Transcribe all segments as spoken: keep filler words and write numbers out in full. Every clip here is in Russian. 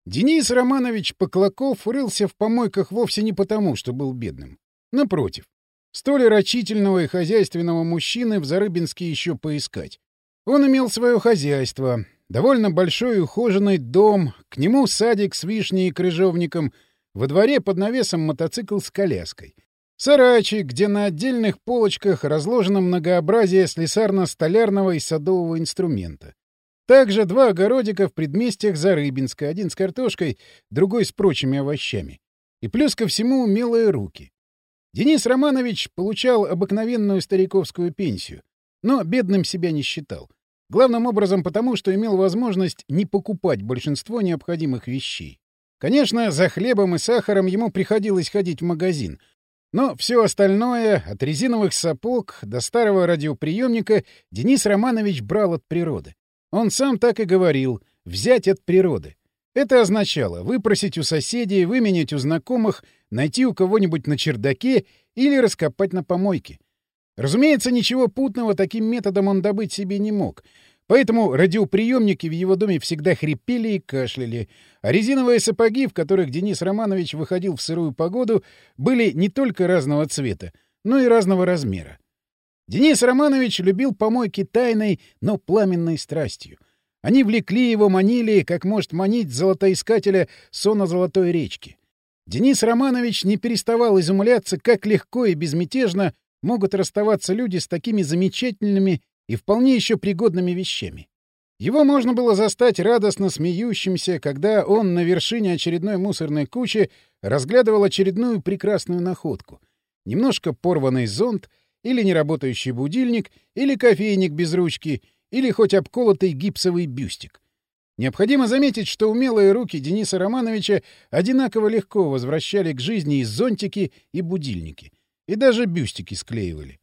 Денис Романович Поклаков рылся в помойках вовсе не потому, что был бедным. Напротив, столь рачительного и хозяйственного мужчины в Зарыбинске еще поискать. Он имел свое хозяйство, довольно большой и ухоженный дом, к нему садик с вишней и крыжовником, во дворе под навесом мотоцикл с коляской. Сарайчик, где на отдельных полочках разложено многообразие слесарно-столярного и садового инструмента. Также два огородика в предместьях Зарыбинска, один с картошкой, другой с прочими овощами. И плюс ко всему умелые руки. Денис Романович получал обыкновенную стариковскую пенсию, но бедным себя не считал. Главным образом потому, что имел возможность не покупать большинство необходимых вещей. Конечно, за хлебом и сахаром ему приходилось ходить в магазин, но все остальное, от резиновых сапог до старого радиоприемника, Денис Романович брал от природы. Он сам так и говорил — взять от природы. Это означало выпросить у соседей, выменять у знакомых, найти у кого-нибудь на чердаке или раскопать на помойке. Разумеется, ничего путного таким методом он добыть себе не мог, поэтому радиоприемники в его доме всегда хрипели и кашляли, а резиновые сапоги, в которых Денис Романович выходил в сырую погоду, были не только разного цвета, но и разного размера. Денис Романович любил помойки тайной, но пламенной страстью. Они влекли его, манили, как может манить золотоискателя сона золотой речки. Денис Романович не переставал изумляться, как легко и безмятежно могут расставаться люди с такими замечательными и вполне еще пригодными вещами. Его можно было застать радостно смеющимся, когда он на вершине очередной мусорной кучи разглядывал очередную прекрасную находку. Немножко порванный зонт, или неработающий будильник, или кофейник без ручки, или хоть обколотый гипсовый бюстик. Необходимо заметить, что умелые руки Дениса Романовича одинаково легко возвращали к жизни и зонтики, и будильники, и даже бюстики склеивали.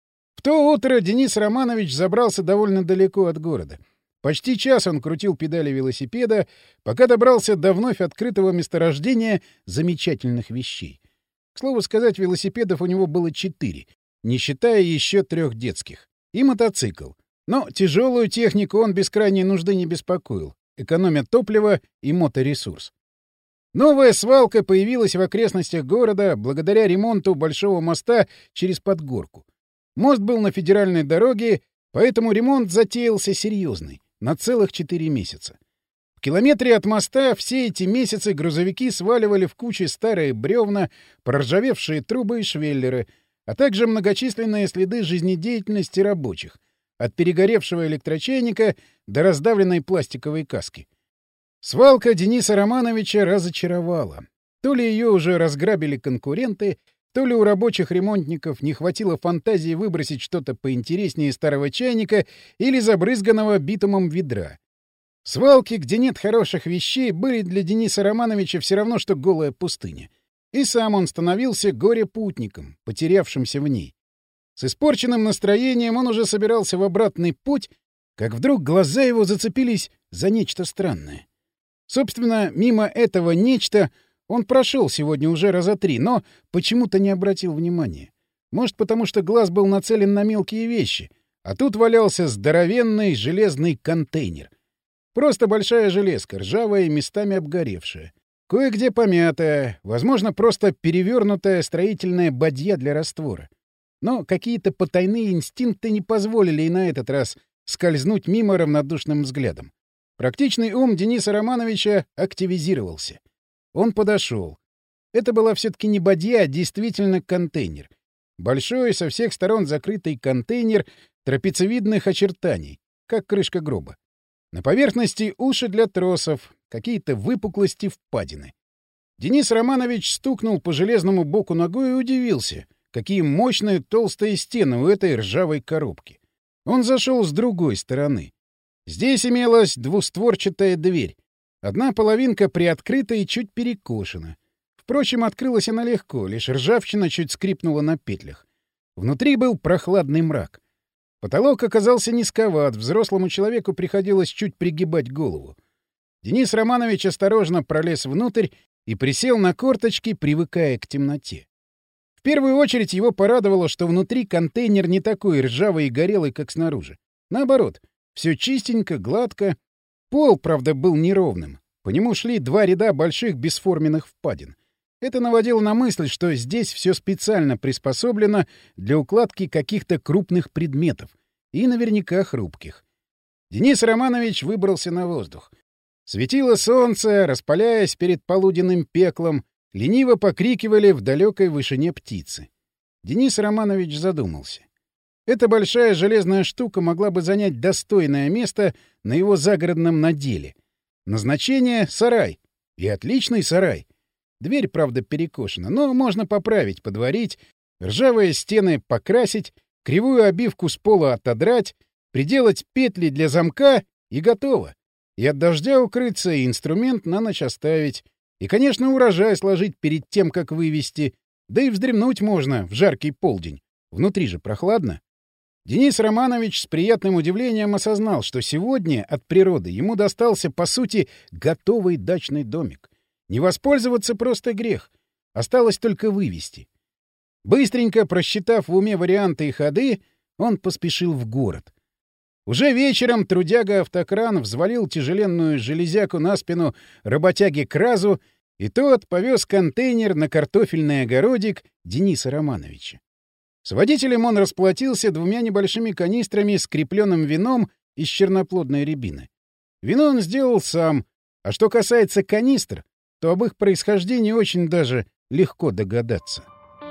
В то утро Денис Романович забрался довольно далеко от города. Почти час он крутил педали велосипеда, пока добрался до вновь открытого месторождения замечательных вещей. К слову сказать, велосипедов у него было четыре, не считая еще трех детских, и мотоцикл. Но тяжелую технику он без крайней нужды не беспокоил, экономя топливо и моторесурс. Новая свалка появилась в окрестностях города благодаря ремонту большого моста через Подгорку. Мост был на федеральной дороге, поэтому ремонт затеялся серьезный, на целых четыре месяца. В километре от моста все эти месяцы грузовики сваливали в кучи старые бревна, проржавевшие трубы и швеллеры, а также многочисленные следы жизнедеятельности рабочих, от перегоревшего электрочайника до раздавленной пластиковой каски. Свалка Дениса Романовича разочаровала. То ли ее уже разграбили конкуренты, то ли у рабочих ремонтников не хватило фантазии выбросить что-то поинтереснее старого чайника или забрызганного битумом ведра. Свалки, где нет хороших вещей, были для Дениса Романовича все равно, что голая пустыня. И сам он становился горе-путником, потерявшимся в ней. С испорченным настроением он уже собирался в обратный путь, как вдруг глаза его зацепились за нечто странное. Собственно, мимо этого нечто он прошел сегодня уже раза три, но почему-то не обратил внимания. Может, потому что глаз был нацелен на мелкие вещи, а тут валялся здоровенный железный контейнер. Просто большая железка, ржавая и местами обгоревшая. Кое-где помятая, возможно, просто перевернутая строительная бадья для раствора. Но какие-то потайные инстинкты не позволили и на этот раз скользнуть мимо равнодушным взглядом. Практичный ум Дениса Романовича активизировался. Он подошел. Это была все-таки не бадья, а действительно контейнер. Большой, со всех сторон закрытый контейнер трапециевидных очертаний, как крышка гроба. На поверхности уши для тросов, какие-то выпуклости, впадины. Денис Романович стукнул по железному боку ногой и удивился, какие мощные толстые стены у этой ржавой коробки. Он зашел с другой стороны. Здесь имелась двустворчатая дверь. Одна половинка приоткрыта и чуть перекошена. Впрочем, открылась она легко, лишь ржавчина чуть скрипнула на петлях. Внутри был прохладный мрак. Потолок оказался низковат, взрослому человеку приходилось чуть пригибать голову. Денис Романович осторожно пролез внутрь и присел на корточки, привыкая к темноте. В первую очередь его порадовало, что внутри контейнер не такой ржавый и горелый, как снаружи. Наоборот, все чистенько, гладко. Пол, правда, был неровным. По нему шли два ряда больших бесформенных впадин. Это наводило на мысль, что здесь все специально приспособлено для укладки каких-то крупных предметов и наверняка хрупких. Денис Романович выбрался на воздух. Светило солнце, распаляясь перед полуденным пеклом, лениво покрикивали в далекой вышине птицы. Денис Романович задумался. Эта большая железная штука могла бы занять достойное место на его загородном наделе. Назначение — сарай. И отличный сарай. Дверь, правда, перекошена, но можно поправить, подварить, ржавые стены покрасить, кривую обивку с пола отодрать, приделать петли для замка — и готово. И от дождя укрыться, и инструмент на ночь оставить. И, конечно, урожай сложить перед тем, как вывести. Да и вздремнуть можно в жаркий полдень. Внутри же прохладно. Денис Романович с приятным удивлением осознал, что сегодня от природы ему достался, по сути, готовый дачный домик. Не воспользоваться просто грех. Осталось только вывести. Быстренько просчитав в уме варианты и ходы, он поспешил в город. Уже вечером трудяга-автокран взвалил тяжеленную железяку на спину работяги Кразу, и тот повез контейнер на картофельный огородик Дениса Романовича. С водителем он расплатился двумя небольшими канистрами с крепленным вином из черноплодной рябины. Вино он сделал сам, а что касается канистр, то об их происхождении очень даже легко догадаться.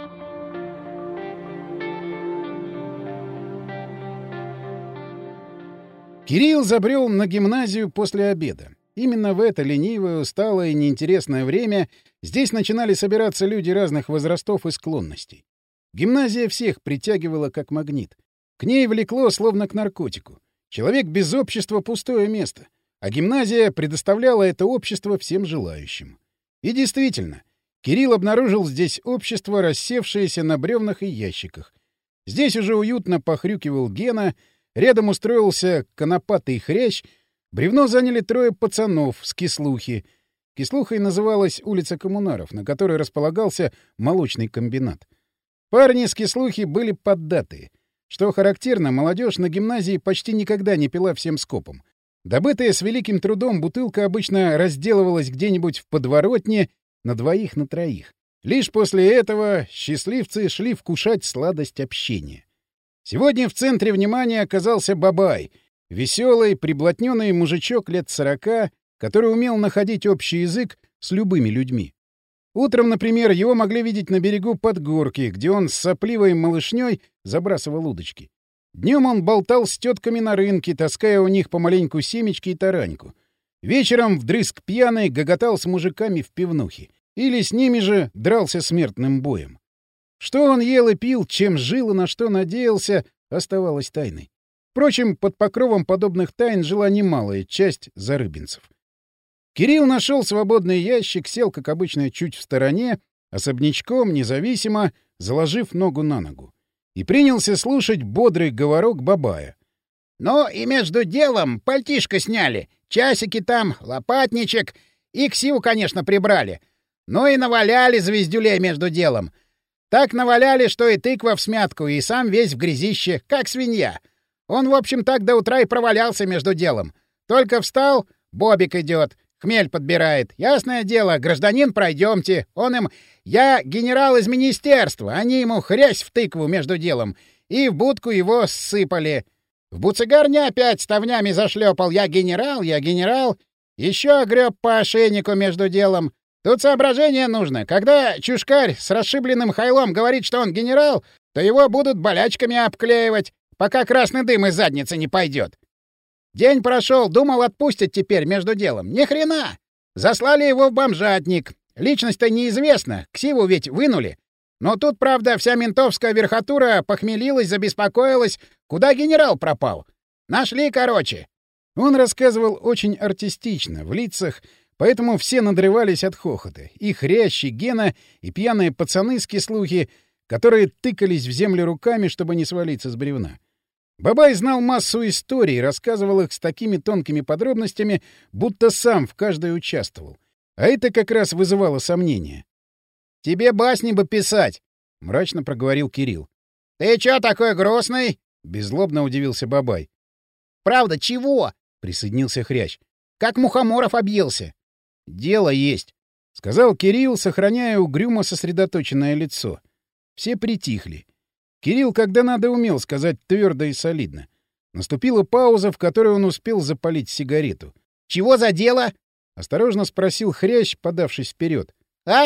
Кирилл забрел на гимназию после обеда. Именно в это ленивое, усталое и неинтересное время здесь начинали собираться люди разных возрастов и склонностей. Гимназия всех притягивала как магнит. К ней влекло, словно к наркотику. Человек без общества — пустое место, а гимназия предоставляла это общество всем желающим. И действительно, Кирилл обнаружил здесь общество, рассевшееся на бревнах и ящиках. Здесь уже уютно похрюкивал Гена, рядом устроился конопатый хрящ, бревно заняли трое пацанов с Кислухи. Кислухой называлась улица Коммунаров, на которой располагался молочный комбинат. Парни с Кислухи были поддатые. Что характерно, молодежь на гимназии почти никогда не пила всем скопом. Добытая с великим трудом бутылка обычно разделывалась где-нибудь в подворотне на двоих на троих. Лишь после этого счастливцы шли вкушать сладость общения. Сегодня в центре внимания оказался Бабай, веселый, приблотненный мужичок лет сорока, который умел находить общий язык с любыми людьми. Утром, например, его могли видеть на берегу Подгорки, где он с сопливой малышней забрасывал удочки. Днем он болтал с тетками на рынке, таская у них помаленьку семечки и тараньку. Вечером вдрызг пьяный гоготал с мужиками в пивнухе. Или с ними же дрался смертным боем. Что он ел и пил, чем жил и на что надеялся, оставалось тайной. Впрочем, под покровом подобных тайн жила немалая часть зарыбинцев. Кирилл нашел свободный ящик, сел, как обычно, чуть в стороне, особнячком, независимо, заложив ногу на ногу. И принялся слушать бодрый говорок Бабая. «Ну и между делом пальтишко сняли, часики там, лопатничек, и ксиву, конечно, прибрали. Ну и наваляли звездюлей между делом. Так наваляли, что и тыква в смятку, и сам весь в грязище, как свинья. Он, в общем, так до утра и провалялся между делом. Только встал, Бобик идет. Хмель подбирает. Ясное дело, гражданин, пройдемте. Он им: я генерал из министерства. Они ему хрясь в тыкву между делом. И в будку его ссыпали. В буцегарне опять ставнями зашлепал: я генерал, я генерал. Еще греб по ошейнику между делом. Тут соображение нужно. Когда чушкарь с расшибленным хайлом говорит, что он генерал, то его будут болячками обклеивать, пока красный дым из задницы не пойдет. День прошел, думал, отпустят теперь между делом. Ни хрена! Заслали его в бомжатник. Личность-то неизвестна, ксиву ведь вынули. Но тут, правда, вся ментовская верхотура похмелилась, забеспокоилась, куда генерал пропал. Нашли, короче. Он рассказывал очень артистично, в лицах, поэтому все надрывались от хохота. И хрящи Гена, и пьяные пацаны с Кислухи, которые тыкались в землю руками, чтобы не свалиться с бревна. Бабай знал массу историй, рассказывал их с такими тонкими подробностями, будто сам в каждой участвовал. А это как раз вызывало сомнения. — Тебе басни бы писать, — мрачно проговорил Кирилл. — Ты чё такой грустный? — беззлобно удивился Бабай. — Правда, чего? — присоединился Хрящ. — Как Мухоморов объелся. Дело есть, — сказал Кирилл, сохраняя угрюмо сосредоточенное лицо. Все притихли. Кирилл, когда надо, умел сказать твердо и солидно. Наступила пауза, в которой он успел запалить сигарету. — Чего за дело? — осторожно спросил Хрящ, подавшись вперед. — А?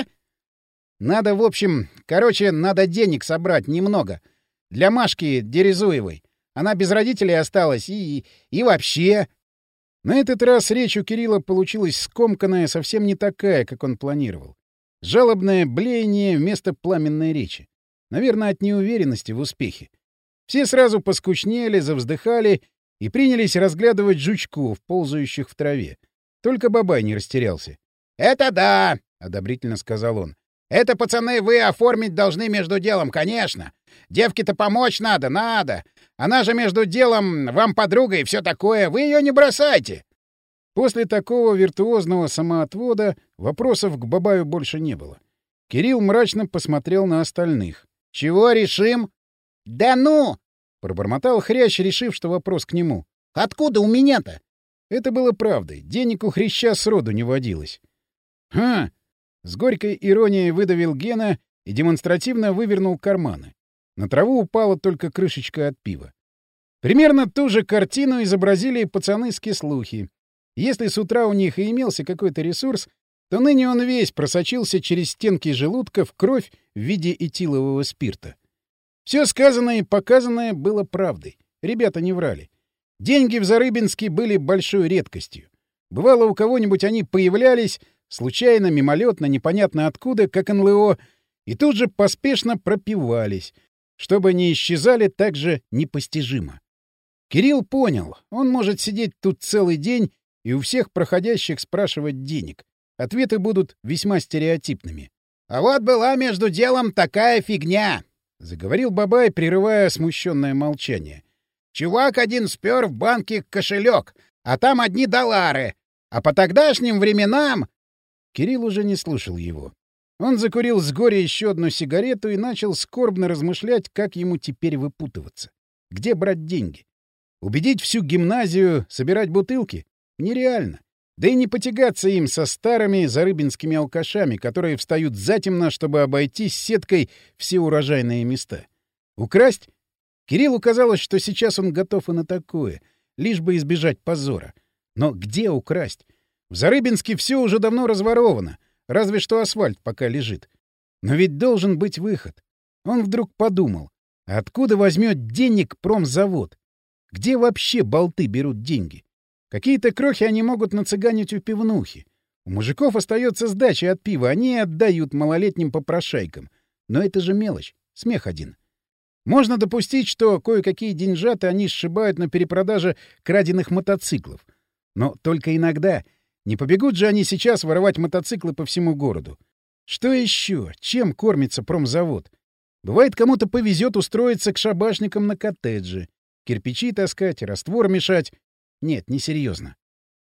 — Надо, в общем... Короче, надо денег собрать немного. Для Машки Дерезуевой. Она без родителей осталась и... и вообще... На этот раз речь у Кирилла получилась скомканная, совсем не такая, как он планировал. Жалобное блеяние вместо пламенной речи. Наверное, от неуверенности в успехе. Все сразу поскучнели, завздыхали и принялись разглядывать жучков, ползающих в траве. Только Бабай не растерялся. — Это да! — одобрительно сказал он. — Это, пацаны, вы оформить должны между делом, конечно. Девке-то помочь надо, надо. Она же между делом вам подруга и все такое. Вы ее не бросайте. После такого виртуозного самоотвода вопросов к Бабаю больше не было. Кирилл мрачно посмотрел на остальных. — Чего решим? — Да ну! — пробормотал Хрящ, решив, что вопрос к нему. — Откуда у меня-то? Это было правдой. Денег у Хряща сроду не водилось. — Хм! — с горькой иронией выдавил Гена и демонстративно вывернул карманы. На траву упала только крышечка от пива. Примерно ту же картину изобразили пацаны с кислухи. Если с утра у них и имелся какой-то ресурс, то ныне он весь просочился через стенки желудка в кровь в виде этилового спирта. Все сказанное и показанное было правдой. Ребята не врали. Деньги в Зарыбинске были большой редкостью. Бывало, у кого-нибудь они появлялись, случайно, мимолетно, непонятно откуда, как эн эл о, и тут же поспешно пропивались, чтобы не исчезали так же непостижимо. Кирилл понял, он может сидеть тут целый день и у всех проходящих спрашивать денег. Ответы будут весьма стереотипными. — А вот была между делом такая фигня, — заговорил Бабай, прерывая смущенное молчание. — Чувак один спер в банке кошелек, а там одни доллары. А по тогдашним временам... Кирилл уже не слушал его. Он закурил с горя еще одну сигарету и начал скорбно размышлять, как ему теперь выпутываться. Где брать деньги? Убедить всю гимназию собирать бутылки? Нереально. Да и не потягаться им со старыми зарыбинскими алкашами, которые встают затемно, чтобы обойтись сеткой все урожайные места. Украсть? Кириллу казалось, что сейчас он готов и на такое, лишь бы избежать позора. Но где украсть? В Зарыбинске все уже давно разворовано, разве что асфальт пока лежит. Но ведь должен быть выход. Он вдруг подумал, а откуда возьмет денег промзавод? Где вообще болты берут деньги? Какие-то крохи они могут нацыганить у пивнухи. У мужиков остается сдача от пива, они отдают малолетним попрошайкам. Но это же мелочь, смех один. Можно допустить, что кое-какие деньжаты они сшибают на перепродаже краденных мотоциклов. Но только иногда. Не побегут же они сейчас воровать мотоциклы по всему городу. Что еще? Чем кормится промзавод? Бывает, кому-то повезет устроиться к шабашникам на коттедже. Кирпичи таскать, раствор мешать. Нет, несерьезно.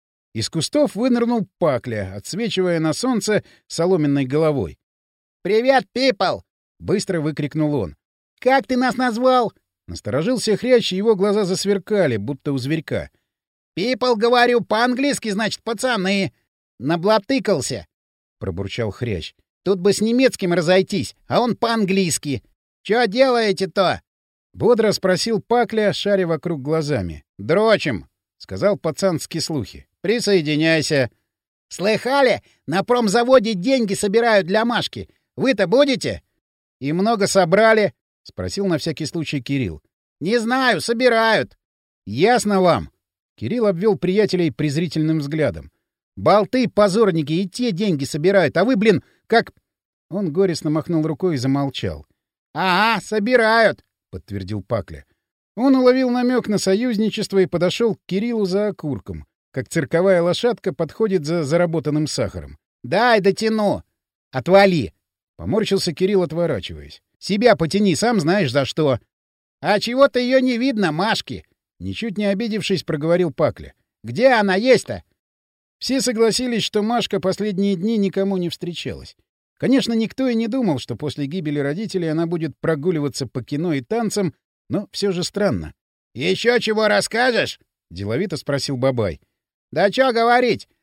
Из кустов вынырнул Пакля, отсвечивая на солнце соломенной головой. «Привет, пипл!» — быстро выкрикнул он. «Как ты нас назвал?» Насторожился Хрящ, и его глаза засверкали, будто у зверька. «Пипл, говорю, по-английски, значит, пацаны!» «Наблатыкался!» — пробурчал Хрящ. «Тут бы с немецким разойтись, а он по-английски. Чё делаете-то?» Бодро спросил Пакля, шаря вокруг глазами. «Дрочим!» — сказал пацан с кислухи. «Присоединяйся!» «Слыхали? На промзаводе деньги собирают для Машки. Вы-то будете?» «И много собрали?» — спросил на всякий случай Кирилл. «Не знаю, собирают». «Ясно вам?» Кирилл обвел приятелей презрительным взглядом. «Болты, позорники, и те деньги собирают, а вы, блин, как...» Он горестно махнул рукой и замолчал. «Ага, собирают», — подтвердил Пакля. Он уловил намек на союзничество и подошел к Кириллу за окурком, как цирковая лошадка подходит за заработанным сахаром. «Дай дотяну!» «Отвали!» — поморщился Кирилл, отворачиваясь. «Себя потяни, сам знаешь за что!» «А чего-то ее не видно, Машки!» Ничуть не обидевшись, проговорил Пакля. «Где она есть-то?» Все согласились, что Машка последние дни никому не встречалась. Конечно, никто и не думал, что после гибели родителей она будет прогуливаться по кино и танцам, но все же странно. «Еще чего расскажешь?» — деловито спросил Бабай. «Да чё говорить?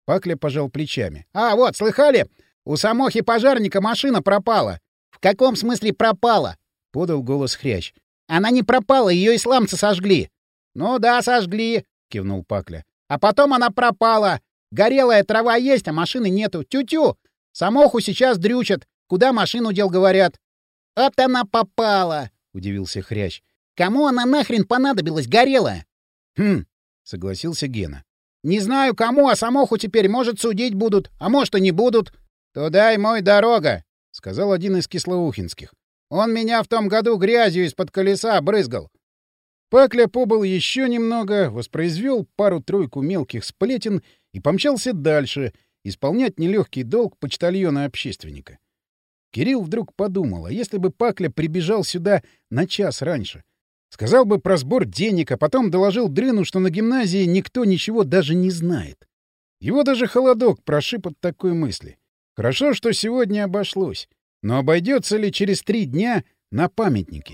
Пакля пожал плечами. — А, вот, слыхали? У Самохи пожарника машина пропала. — В каком смысле пропала? — подал голос Хрящ. — Она не пропала, ее исламцы сожгли. — Ну да, сожгли, — кивнул Пакля. — А потом она пропала. Горелая трава есть, а машины нету. Тю-тю! Самоху сейчас дрючат. Куда машину дел, говорят. — Вот она попала, — удивился Хрящ. — Кому она нахрен понадобилась, горелая? — Хм, — согласился Гена. — Не знаю, кому, а Самоху теперь, может, судить будут, а может, и не будут. — Туда и мой дорога, — сказал один из кислоухинских. — Он меня в том году грязью из-под колеса брызгал. Пакля побыл еще немного, воспроизвел пару-тройку мелких сплетен и помчался дальше, исполнять нелегкий долг почтальона-общественника. Кирилл вдруг подумал, а если бы Пакля прибежал сюда на час раньше? Сказал бы про сбор денег, а потом доложил Дрыну, что на гимназии никто ничего даже не знает. Его даже холодок прошиб от такой мысли. Хорошо, что сегодня обошлось. Но обойдется ли через три дня на памятнике?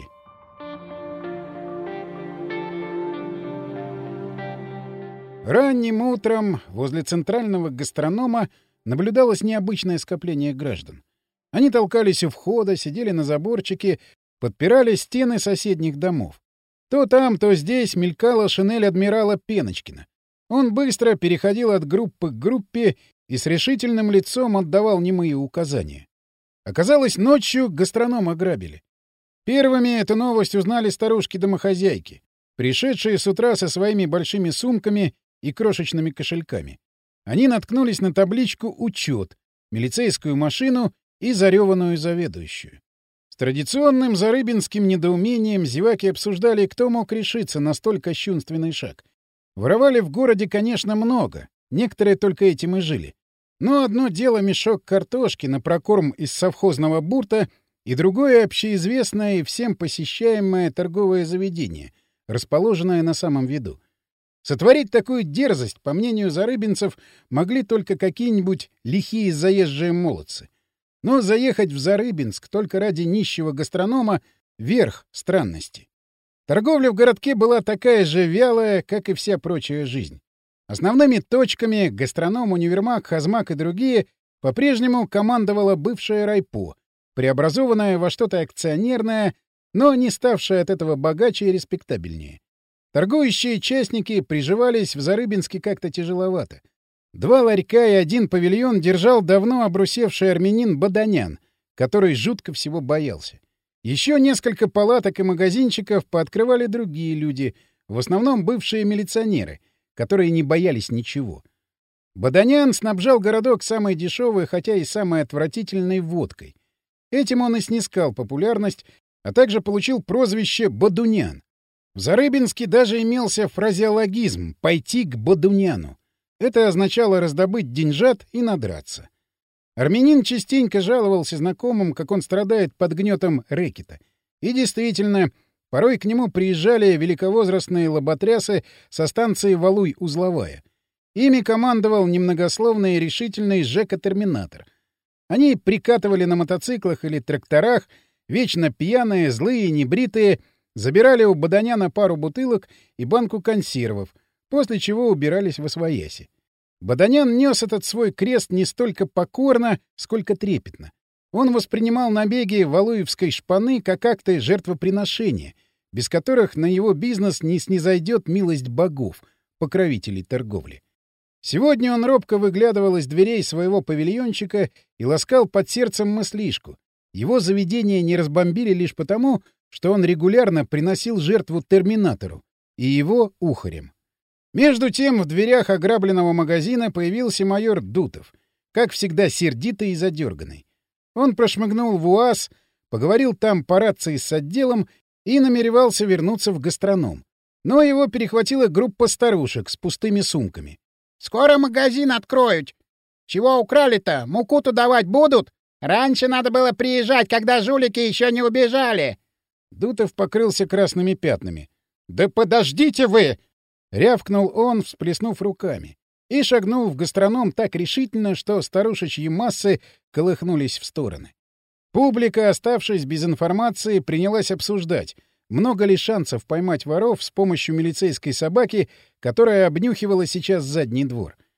Ранним утром возле центрального гастронома наблюдалось необычное скопление граждан. Они толкались у входа, сидели на заборчике, подпирали стены соседних домов. То там, то здесь мелькала шинель адмирала Пеночкина. Он быстро переходил от группы к группе и с решительным лицом отдавал немые указания. Оказалось, ночью гастроном ограбили. Первыми эту новость узнали старушки-домохозяйки, пришедшие с утра со своими большими сумками и крошечными кошельками. Они наткнулись на табличку «Учет», милицейскую машину и зареванную заведующую. С традиционным зарыбинским недоумением зеваки обсуждали, кто мог решиться на столь кощунственный шаг. Воровали в городе, конечно, много, некоторые только этим и жили. Но одно дело мешок картошки на прокорм из совхозного бурта, и другое — общеизвестное и всем посещаемое торговое заведение, расположенное на самом виду. Сотворить такую дерзость, по мнению зарыбинцев, могли только какие-нибудь лихие заезжие молодцы. Но заехать в Зарыбинск только ради нищего гастронома — верх странности. Торговля в городке была такая же вялая, как и вся прочая жизнь. Основными точками — гастроном, универмаг, хозмаг и другие — по-прежнему командовала бывшая райпо, преобразованная во что-то акционерное, но не ставшая от этого богаче и респектабельнее. Торгующие частники приживались в Зарыбинске как-то тяжеловато. Два ларька и один павильон держал давно обрусевший армянин Баданян, который жутко всего боялся. Еще несколько палаток и магазинчиков пооткрывали другие люди, в основном бывшие милиционеры, которые не боялись ничего. Баданян снабжал городок самой дешевой, хотя и самой отвратительной водкой. Этим он и снискал популярность, а также получил прозвище «Бадунян». В Зарыбинске даже имелся фразеологизм «пойти к Бадуняну». Это означало раздобыть деньжат и надраться. Армянин частенько жаловался знакомым, как он страдает под гнетом рэкета. И действительно, порой к нему приезжали великовозрастные лоботрясы со станции Валуй-Узловая. Ими командовал немногословный и решительный Жека-терминатор. Они прикатывали на мотоциклах или тракторах, вечно пьяные, злые, небритые, забирали у Баданяна пару бутылок и банку консервов, после чего убирались восвояси. Баданян нес этот свой крест не столько покорно, сколько трепетно. Он воспринимал набеги валуевской шпаны как акты жертвоприношения, без которых на его бизнес не снизойдет милость богов, покровителей торговли. Сегодня он робко выглядывал из дверей своего павильончика и ласкал под сердцем мыслишку. Его заведение не разбомбили лишь потому, что он регулярно приносил жертву терминатору и его ухарям. Между тем в дверях ограбленного магазина появился майор Дутов, как всегда сердитый и задерганный. Он прошмыгнул в УАЗ, поговорил там по рации с отделом и намеревался вернуться в гастроном. Но его перехватила группа старушек с пустыми сумками. — Скоро магазин откроют. Чего украли-то? Муку-то давать будут? Раньше надо было приезжать, когда жулики еще не убежали. Дутов покрылся красными пятнами. — Да подождите вы! — рявкнул он, всплеснув руками, и шагнул в гастроном так решительно, что старушечьи массы колыхнулись в стороны. Публика, оставшись без информации, принялась обсуждать, много ли шансов поймать воров с помощью милицейской собаки, которая обнюхивала сейчас задний двор.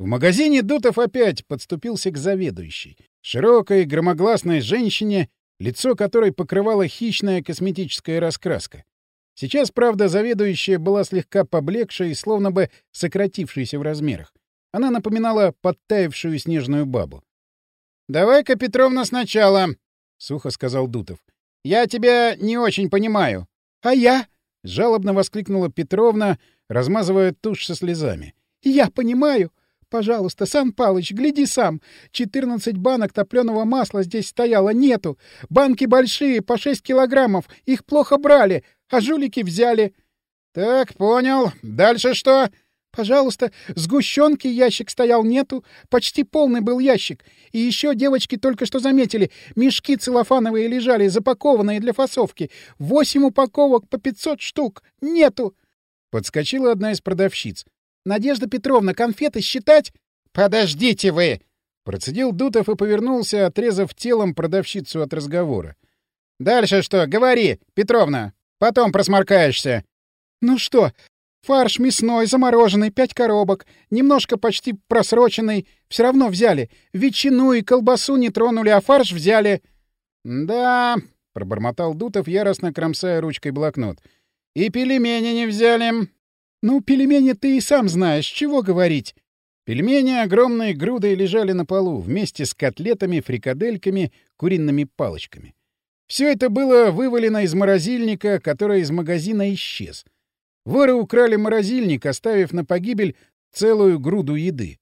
В магазине Дутов опять подступился к заведующей. Широкой, громогласной женщине, лицо которой покрывала хищная косметическая раскраска. Сейчас, правда, заведующая была слегка поблекшей и словно бы сократившейся в размерах. Она напоминала подтаявшую снежную бабу. — Давай-ка, Петровна, сначала, — сухо сказал Дутов. — Я тебя не очень понимаю. — А я? — жалобно воскликнула Петровна, размазывая тушь со слезами. — Я понимаю. Пожалуйста, Сан Палыч, гляди сам. Четырнадцать банок топленого масла здесь стояло, нету. Банки большие, по шесть килограммов. Их плохо брали, а жулики взяли. — Так, понял. Дальше что? — Пожалуйста, сгущенки ящик стоял, нету. Почти полный был ящик. И еще девочки только что заметили. Мешки целлофановые лежали, запакованные для фасовки. Восемь упаковок по пятьсот штук. Нету. Подскочила одна из продавщиц. — Надежда Петровна, конфеты считать? — Подождите вы! — процедил Дутов и повернулся, отрезав телом продавщицу от разговора. — Дальше что? Говори, Петровна. Потом просморкаешься. — Ну что, фарш мясной, замороженный, пять коробок, немножко почти просроченный. Все равно взяли. Ветчину и колбасу не тронули, а фарш взяли. — Да, — пробормотал Дутов, яростно кромсая ручкой блокнот. — И пельмени не взяли. «Ну, пельмени ты и сам знаешь, чего говорить». Пельмени огромной грудой лежали на полу, вместе с котлетами, фрикадельками, куриными палочками. Все это было вывалено из морозильника, который из магазина исчез. Воры украли морозильник, оставив на погибель целую груду еды.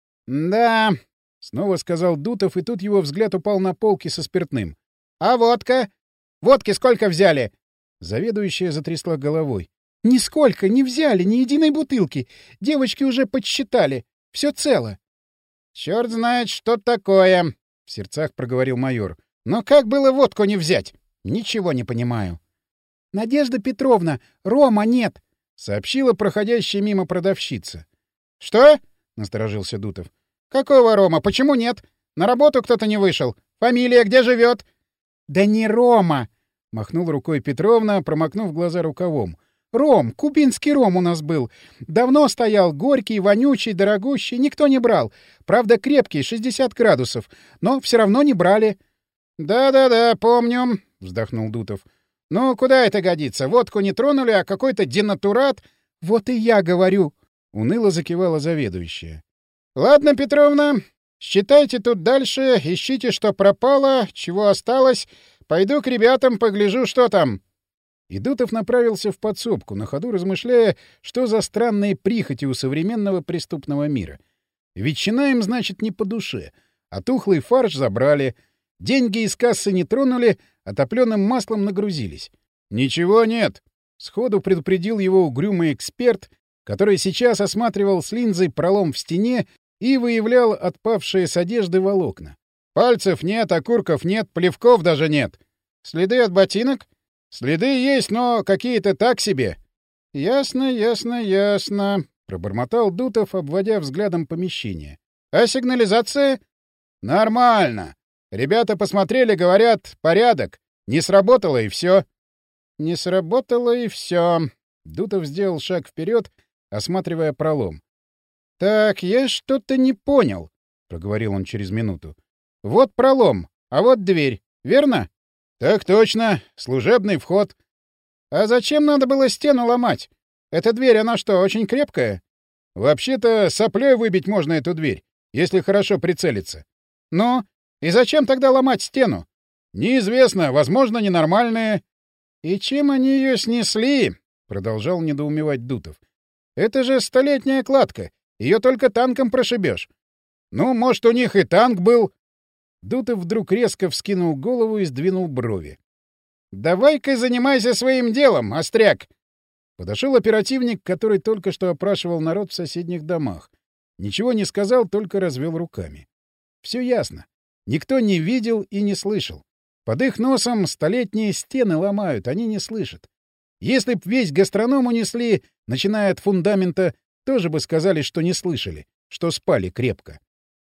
«Да», — снова сказал Дутов, и тут его взгляд упал на полки со спиртным. «А водка? Водки сколько взяли?» Заведующая затрясла головой. «Нисколько не взяли, ни единой бутылки. Девочки уже подсчитали. Все цело». «Черт знает, что такое», — в сердцах проговорил майор. «Но как было водку не взять? Ничего не понимаю». «Надежда Петровна, рома нет», — сообщила проходящая мимо продавщица. «Что?» — насторожился Дутов. «Какого рома? Почему нет? На работу кто-то не вышел. Фамилия где живет?» «Да не рома», — махнула рукой Петровна, промокнув глаза рукавом. «Ром, кубинский ром у нас был. Давно стоял, горький, вонючий, дорогущий, никто не брал. Правда, крепкий, шестьдесят градусов, но все равно не брали». «Да-да-да, помню», — вздохнул Дутов. «Ну, куда это годится? Водку не тронули, а какой-то денатурат...» «Вот и я говорю», — уныло закивала заведующая. «Ладно, Петровна, считайте тут дальше, ищите, что пропало, чего осталось. Пойду к ребятам, погляжу, что там». И Дутов направился в подсобку, на ходу размышляя, что за странные прихоти у современного преступного мира. Ветчина им, значит, не по душе, а тухлый фарш забрали, деньги из кассы не тронули, а топленым маслом нагрузились. «Ничего нет», — сходу предупредил его угрюмый эксперт, который сейчас осматривал с линзой пролом в стене и выявлял отпавшие с одежды волокна. «Пальцев нет, окурков нет, плевков даже нет. Следы от ботинок?» «Следы есть, но какие-то так себе». «Ясно, ясно, ясно», — пробормотал Дутов, обводя взглядом помещение. «А сигнализация?» «Нормально. Ребята посмотрели, говорят, порядок. Не сработало и все». «Не сработало и все». Дутов сделал шаг вперед, осматривая пролом. «Так, я что-то не понял», — проговорил он через минуту. «Вот пролом, а вот дверь, верно?» «Так точно. Служебный вход». «А зачем надо было стену ломать? Эта дверь, она что, очень крепкая?» «Вообще-то соплей выбить можно эту дверь, если хорошо прицелиться». «Ну, и зачем тогда ломать стену?» «Неизвестно. Возможно, ненормальные». «И чем они ее снесли?» — продолжал недоумевать Дутов. «Это же столетняя кладка. Ее только танком прошибешь». «Ну, может, у них и танк был». Дутов вдруг резко вскинул голову и сдвинул брови. «Давай-ка занимайся своим делом, остряк!» Подошел оперативник, который только что опрашивал народ в соседних домах. Ничего не сказал, только развел руками. Все ясно. Никто не видел и не слышал. Под их носом столетние стены ломают, они не слышат. Если б весь гастроном унесли, начиная от фундамента, тоже бы сказали, что не слышали, что спали крепко.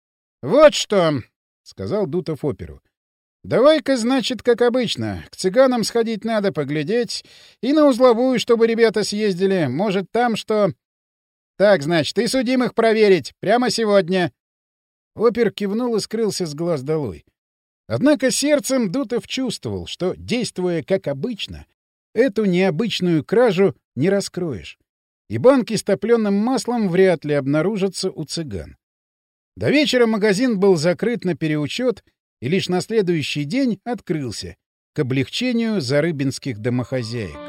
«Вот что!» — сказал Дутов оперу. «Давай-ка, значит, как обычно. К цыганам сходить надо, поглядеть. И на узловую, чтобы ребята съездили. Может, там что...» Так, значит, и судимых проверить. Прямо сегодня. Опер кивнул и скрылся с глаз долой. Однако сердцем Дутов чувствовал, что, действуя как обычно, эту необычную кражу не раскроешь. И банки с топленым маслом вряд ли обнаружатся у цыган. До вечера магазин был закрыт на переучет и лишь на следующий день открылся, к облегчению зарыбинских домохозяек.